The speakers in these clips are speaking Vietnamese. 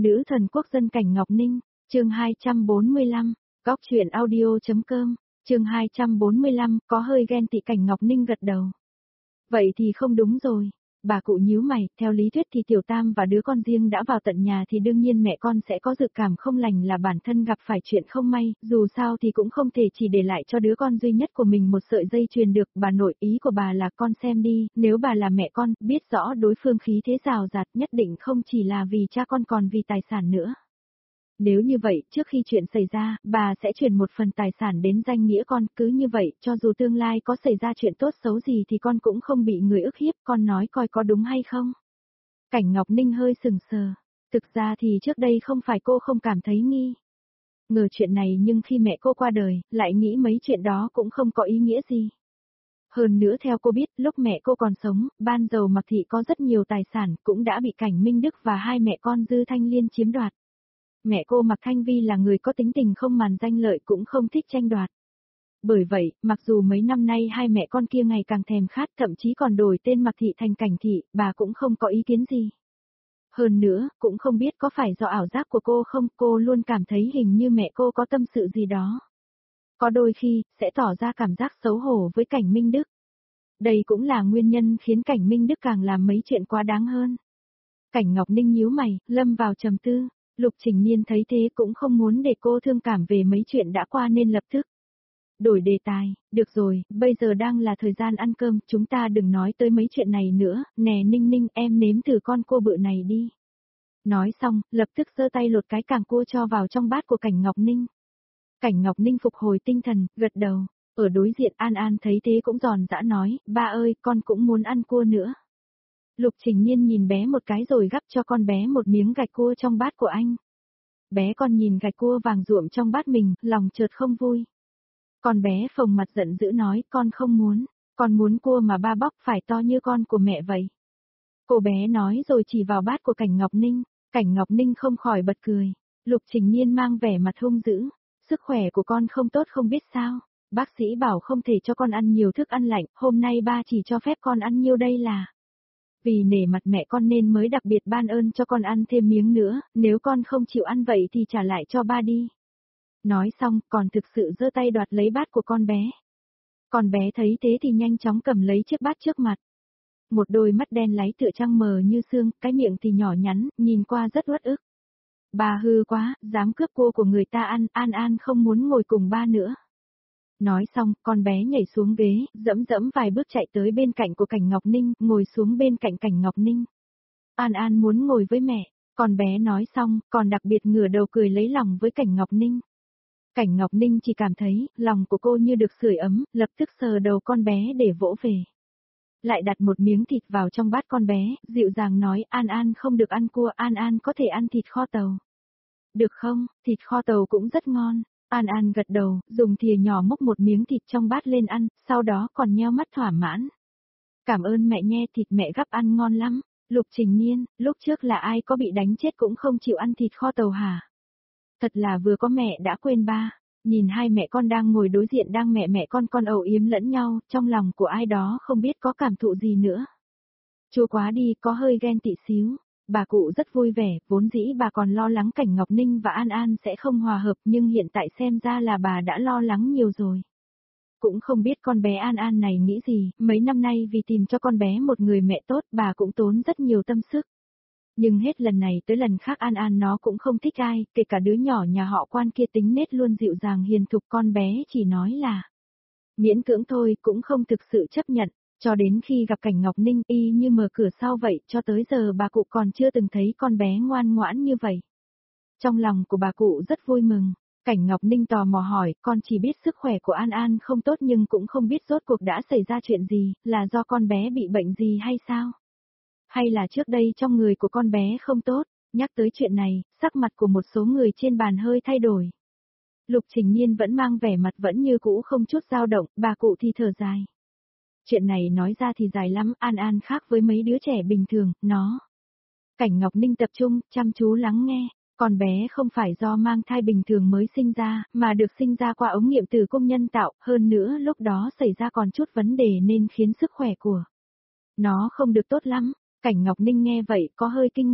Nữ thần quốc dân Cảnh Ngọc Ninh, chương 245, góc truyện audio.com, chương 245, có hơi ghen tị. Cảnh Ngọc Ninh gật đầu. Vậy thì không đúng rồi. Bà cụ nhíu mày, theo lý thuyết thì Tiểu Tam và đứa con riêng đã vào tận nhà thì đương nhiên mẹ con sẽ có dự cảm không lành là bản thân gặp phải chuyện không may, dù sao thì cũng không thể chỉ để lại cho đứa con duy nhất của mình một sợi dây chuyền được. Bà nội, ý của bà là con xem đi, nếu bà là mẹ con, biết rõ đối phương khí thế rào rạt nhất định không chỉ là vì cha con còn vì tài sản nữa. Nếu như vậy, trước khi chuyện xảy ra, bà sẽ chuyển một phần tài sản đến danh nghĩa con, cứ như vậy, cho dù tương lai có xảy ra chuyện tốt xấu gì thì con cũng không bị người ức hiếp, con nói coi có đúng hay không? Cảnh Ngọc Ninh hơi sừng sờ. Thực ra thì trước đây không phải cô không cảm thấy nghi ngờ chuyện này, nhưng khi mẹ cô qua đời, lại nghĩ mấy chuyện đó cũng không có ý nghĩa gì. Hơn nữa theo cô biết, lúc mẹ cô còn sống, ban dầu Mạc Thị có rất nhiều tài sản, cũng đã bị Cảnh Minh Đức và hai mẹ con Dư Thanh Liên chiếm đoạt. Mẹ cô Mạc Thanh Vi là người có tính tình không màng danh lợi, cũng không thích tranh đoạt. Bởi vậy, mặc dù mấy năm nay hai mẹ con kia ngày càng thèm khát, thậm chí còn đổi tên Mạc Thị thành Cảnh Thị, bà cũng không có ý kiến gì. Hơn nữa, cũng không biết có phải do ảo giác của cô không, cô luôn cảm thấy hình như mẹ cô có tâm sự gì đó. Có đôi khi, sẽ tỏ ra cảm giác xấu hổ với Cảnh Minh Đức. Đây cũng là nguyên nhân khiến Cảnh Minh Đức càng làm mấy chuyện quá đáng hơn. Cảnh Ngọc Ninh nhíu mày, lâm vào trầm tư. Lục Trình Niên thấy thế cũng không muốn để cô thương cảm về mấy chuyện đã qua nên lập tức đổi đề tài. Được rồi, bây giờ đang là thời gian ăn cơm, chúng ta đừng nói tới mấy chuyện này nữa. Nè Ninh Ninh, em nếm thử con cua bự này đi. Nói xong, lập tức giơ tay lột cái càng cua cho vào trong bát của Cảnh Ngọc Ninh. Cảnh Ngọc Ninh phục hồi tinh thần, gật đầu. Ở đối diện An An thấy thế cũng giòn giã nói, ba ơi, con cũng muốn ăn cua nữa. Lục Trình Niên nhìn bé một cái rồi gắp cho con bé một miếng gạch cua trong bát của anh. Bé con nhìn gạch cua vàng ruộm trong bát mình, lòng chợt không vui. Con bé phồng mặt giận dữ nói, con không muốn, con muốn cua mà ba bóc phải to như con của mẹ vậy. Cô bé nói rồi chỉ vào bát của Cảnh Ngọc Ninh. Cảnh Ngọc Ninh không khỏi bật cười. Lục Trình Niên mang vẻ mặt hung dữ, sức khỏe của con không tốt không biết sao. Bác sĩ bảo không thể cho con ăn nhiều thức ăn lạnh, hôm nay ba chỉ cho phép con ăn nhiêu đây là. Vì nể mặt mẹ con nên mới đặc biệt ban ơn cho con ăn thêm miếng nữa, nếu con không chịu ăn vậy thì trả lại cho ba đi. Nói xong, còn thực sự giơ tay đoạt lấy bát của con bé. Con bé thấy thế thì nhanh chóng cầm lấy chiếc bát trước mặt. Một đôi mắt đen láy tựa trăng mờ như sương, cái miệng thì nhỏ nhắn, nhìn qua rất uất ức. Bà hư quá, dám cướp cua của người ta ăn, An An không muốn ngồi cùng ba nữa. Nói xong, con bé nhảy xuống ghế, dẫm dẫm vài bước chạy tới bên cạnh của Cảnh Ngọc Ninh, ngồi xuống bên cạnh Cảnh Ngọc Ninh. An An muốn ngồi với mẹ, con bé nói xong, còn đặc biệt ngửa đầu cười lấy lòng với Cảnh Ngọc Ninh. Cảnh Ngọc Ninh chỉ cảm thấy, lòng của cô như được sưởi ấm, lập tức sờ đầu con bé để vỗ về. Lại đặt một miếng thịt vào trong bát con bé, dịu dàng nói, An An không được ăn cua, An An có thể ăn thịt kho tàu. Được không, thịt kho tàu cũng rất ngon. An An gật đầu, dùng thìa nhỏ múc một miếng thịt trong bát lên ăn, sau đó còn nheo mắt thỏa mãn. Cảm ơn mẹ nhé, thịt mẹ gắp ăn ngon lắm. Lục Trình Niên, lúc trước là ai có bị đánh chết cũng không chịu ăn thịt kho tàu hả? Thật là vừa có mẹ đã quên ba. Nhìn hai mẹ con đang ngồi đối diện đang mẹ con âu yếm lẫn nhau, trong lòng của ai đó không biết có cảm thụ gì nữa. Chua quá đi, có hơi ghen tị xíu. Bà cụ rất vui vẻ, vốn dĩ bà còn lo lắng Cảnh Ngọc Ninh và An An sẽ không hòa hợp, nhưng hiện tại xem ra là bà đã lo lắng nhiều rồi. Cũng không biết con bé An An này nghĩ gì, mấy năm nay vì tìm cho con bé một người mẹ tốt, bà cũng tốn rất nhiều tâm sức. Nhưng hết lần này tới lần khác An An nó cũng không thích ai, kể cả đứa nhỏ nhà họ Quan kia tính nết luôn dịu dàng hiền thục, con bé chỉ nói là miễn cưỡng thôi, cũng không thực sự chấp nhận. Cho đến khi gặp Cảnh Ngọc Ninh y như mở cửa sau vậy, cho tới giờ bà cụ còn chưa từng thấy con bé ngoan ngoãn như vậy. Trong lòng của bà cụ rất vui mừng. Cảnh Ngọc Ninh tò mò hỏi, con chỉ biết sức khỏe của An An không tốt nhưng cũng không biết rốt cuộc đã xảy ra chuyện gì, là do con bé bị bệnh gì hay sao? Hay là trước đây trong người của con bé không tốt? Nhắc tới chuyện này, sắc mặt của một số người trên bàn hơi thay đổi. Lục Trình Niên vẫn mang vẻ mặt vẫn như cũ không chút dao động, bà cụ thì thở dài. Chuyện này nói ra thì dài lắm, An An khác với mấy đứa trẻ bình thường, nó. Cảnh Ngọc Ninh tập trung, chăm chú lắng nghe, con bé không phải do mang thai bình thường mới sinh ra, mà được sinh ra qua ống nghiệm tử cung nhân tạo, hơn nữa lúc đó xảy ra còn chút vấn đề nên khiến sức khỏe của nó không được tốt lắm. Cảnh Ngọc Ninh nghe vậy có hơi kinh ngạc,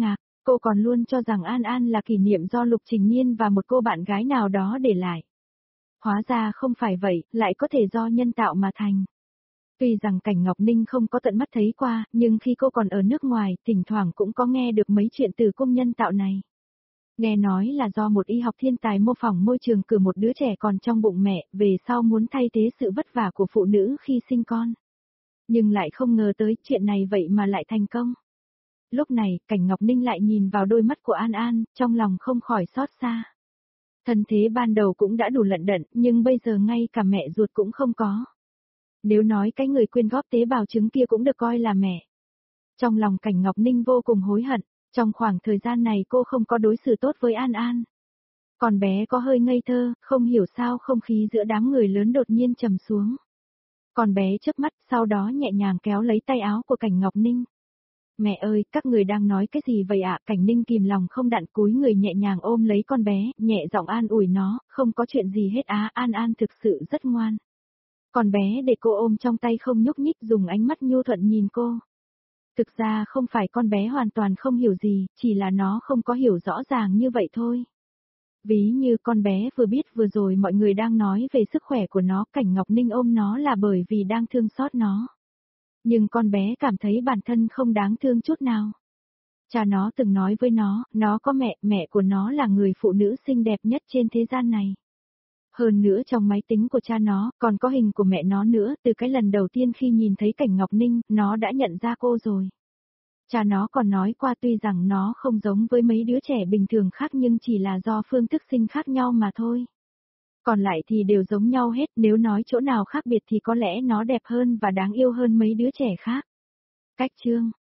Cô còn luôn cho rằng An An là kỷ niệm do Lục Trình Nhiên và một cô bạn gái nào đó để lại. Hóa ra không phải vậy, lại có thể do nhân tạo mà thành. Tuy rằng Cảnh Ngọc Ninh không có tận mắt thấy qua, nhưng khi cô còn ở nước ngoài, thỉnh thoảng cũng có nghe được mấy chuyện từ cung nhân tạo này. Nghe nói là do một y học thiên tài mô phỏng môi trường cử một đứa trẻ còn trong bụng mẹ, về sau muốn thay thế sự vất vả của phụ nữ khi sinh con. Nhưng lại không ngờ tới chuyện này vậy mà lại thành công. Lúc này, Cảnh Ngọc Ninh lại nhìn vào đôi mắt của An An, trong lòng không khỏi xót xa. Thân thế ban đầu cũng đã đủ lận đận, nhưng bây giờ ngay cả mẹ ruột cũng không có. Nếu nói cái người quyên góp tế bào trứng kia cũng được coi là mẹ. Trong lòng Cảnh Ngọc Ninh vô cùng hối hận, trong khoảng thời gian này cô không có đối xử tốt với An An. Còn bé có hơi ngây thơ, không hiểu sao không khí giữa đám người lớn đột nhiên trầm xuống. Còn bé chớp mắt, sau đó nhẹ nhàng kéo lấy tay áo của Cảnh Ngọc Ninh. Mẹ ơi, các người đang nói cái gì vậy ạ? Cảnh Ninh kìm lòng không đặng cúi người nhẹ nhàng ôm lấy con bé, nhẹ giọng an ủi nó, không có chuyện gì hết á, An An thực sự rất ngoan. Con bé để cô ôm trong tay không nhúc nhích, dùng ánh mắt nhu thuận nhìn cô. Thực ra không phải con bé hoàn toàn không hiểu gì, chỉ là nó không có hiểu rõ ràng như vậy thôi. Ví như con bé vừa biết vừa rồi mọi người đang nói về sức khỏe của nó, Cảnh Ngọc Ninh ôm nó là bởi vì đang thương xót nó. Nhưng con bé cảm thấy bản thân không đáng thương chút nào. Cha nó từng nói với nó có mẹ, mẹ của nó là người phụ nữ xinh đẹp nhất trên thế gian này. Hơn nữa trong máy tính của cha nó, còn có hình của mẹ nó nữa, từ cái lần đầu tiên khi nhìn thấy Cảnh Ngọc Ninh, nó đã nhận ra cô rồi. Cha nó còn nói qua tuy rằng nó không giống với mấy đứa trẻ bình thường khác nhưng chỉ là do phương thức sinh khác nhau mà thôi. Còn lại thì đều giống nhau hết, nếu nói chỗ nào khác biệt thì có lẽ nó đẹp hơn và đáng yêu hơn mấy đứa trẻ khác. Cách chương